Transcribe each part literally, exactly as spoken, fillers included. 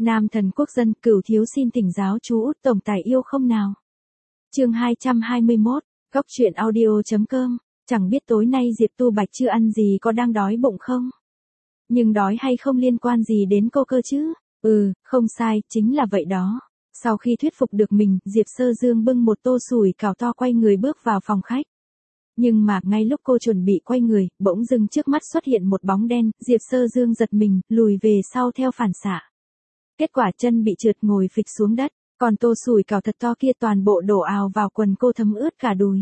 Nam thần quốc dân, Cửu thiếu xin thỉnh giáo chú Út tổng tài yêu không nào. Chương hai trăm hai mươi mốt, góc truyện audio chấm com, chẳng biết tối nay Diệp Tu Bạch chưa ăn gì có đang đói bụng không? Nhưng đói hay không liên quan gì đến cô cơ chứ? Ừ, không sai, chính là vậy đó. Sau khi thuyết phục được mình, Diệp Sơ Dương bưng một tô sủi cảo to quay người bước vào phòng khách. Nhưng mà ngay lúc cô chuẩn bị quay người, bỗng dưng trước mắt xuất hiện một bóng đen, Diệp Sơ Dương giật mình, lùi về sau theo phản xạ. Kết quả chân bị trượt ngồi phịch xuống đất, còn tô sủi cảo thật to kia toàn bộ đổ ào vào quần cô thấm ướt cả đùi.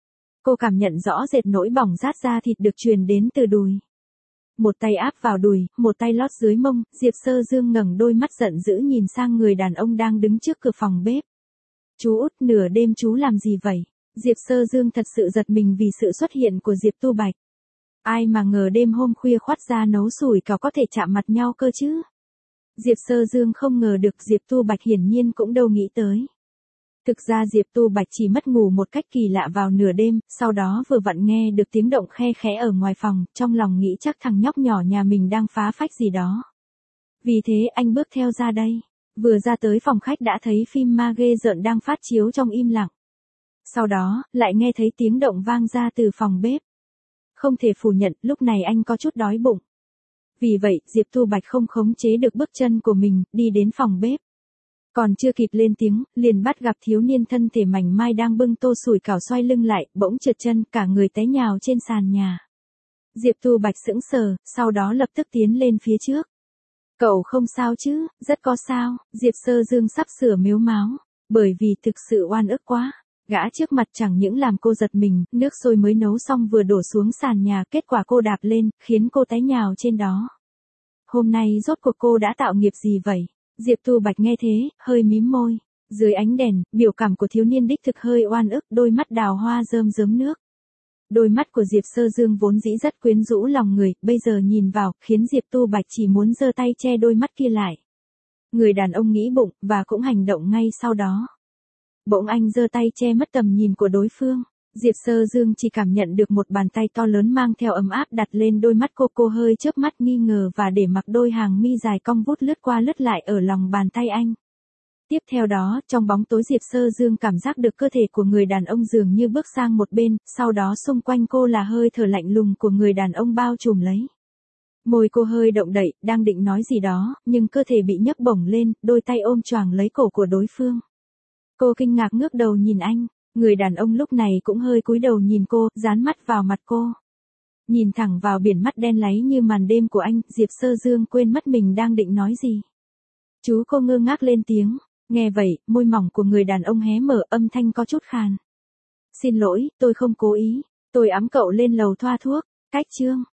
Cô cảm nhận rõ rệt nỗi bỏng rát da thịt được truyền đến từ đùi. Một tay áp vào đùi, một tay lót dưới mông, Diệp Sơ Dương ngẩng đôi mắt giận dữ nhìn sang người đàn ông đang đứng trước cửa phòng bếp. Chú Út, nửa đêm chú làm gì vậy? Diệp Sơ Dương thật sự giật mình vì sự xuất hiện của Diệp Tu Bạch. Ai mà ngờ đêm hôm khuya khoắt ra nấu sủi cảo có thể chạm mặt nhau cơ chứ? Diệp Sơ Dương không ngờ được Diệp Tu Bạch hiển nhiên cũng đâu nghĩ tới. Thực ra Diệp Tu Bạch chỉ mất ngủ một cách kỳ lạ vào nửa đêm, sau đó vừa vặn nghe được tiếng động khe khẽ ở ngoài phòng, trong lòng nghĩ chắc thằng nhóc nhỏ nhà mình đang phá phách gì đó. Vì thế anh bước theo ra đây. Vừa ra tới phòng khách đã thấy phim ma ghê rợn đang phát chiếu trong im lặng. Sau đó, lại nghe thấy tiếng động vang ra từ phòng bếp. Không thể phủ nhận, lúc này anh có chút đói bụng. Vì vậy, Diệp Tu Bạch không khống chế được bước chân của mình, đi đến phòng bếp. Còn chưa kịp lên tiếng, liền bắt gặp thiếu niên thân thể mảnh mai đang bưng tô sủi cảo xoay lưng lại, bỗng trượt chân, cả người té nhào trên sàn nhà. Diệp Tu Bạch sững sờ, sau đó lập tức tiến lên phía trước. Cậu không sao chứ? Rất có sao. Diệp Sơ Dương sắp sửa mếu máo, bởi vì thực sự oan ức quá. Gã trước mặt chẳng những làm cô giật mình, nước sôi mới nấu xong vừa đổ xuống sàn nhà, kết quả cô đạp lên, khiến cô té nhào trên đó. Hôm nay rốt cuộc cô đã tạo nghiệp gì vậy? Diệp Tu Bạch nghe thế, hơi mím môi. Dưới ánh đèn, biểu cảm của thiếu niên đích thực hơi oan ức, đôi mắt đào hoa rơm rớm nước. Đôi mắt của Diệp Sơ Dương vốn dĩ rất quyến rũ lòng người, bây giờ nhìn vào, khiến Diệp Tu Bạch chỉ muốn giơ tay che đôi mắt kia lại. Người đàn ông nghĩ bụng, và cũng hành động ngay sau đó. Bỗng anh giơ tay che mất tầm nhìn của đối phương. Diệp Sơ Dương chỉ cảm nhận được một bàn tay to lớn mang theo ấm áp đặt lên đôi mắt cô, cô hơi chớp mắt nghi ngờ và để mặc đôi hàng mi dài cong vút lướt qua lướt lại ở lòng bàn tay anh. Tiếp theo đó, trong bóng tối Diệp Sơ Dương cảm giác được cơ thể của người đàn ông dường như bước sang một bên, sau đó xung quanh cô là hơi thở lạnh lùng của người đàn ông bao trùm lấy. Môi cô hơi động đậy, đang định nói gì đó, nhưng cơ thể bị nhấc bổng lên, đôi tay ôm choàng lấy cổ của đối phương. Cô kinh ngạc ngước đầu nhìn anh, người đàn ông lúc này cũng hơi cúi đầu nhìn cô, dán mắt vào mặt cô. Nhìn thẳng vào biển mắt đen láy như màn đêm của anh, Diệp Sơ Dương quên mất mình đang định nói gì. Chú cô ngơ ngác lên tiếng, nghe vậy, môi mỏng của người đàn ông hé mở, âm thanh có chút khàn. Xin lỗi, tôi không cố ý, tôi ẵm cậu lên lầu thoa thuốc, cách chương.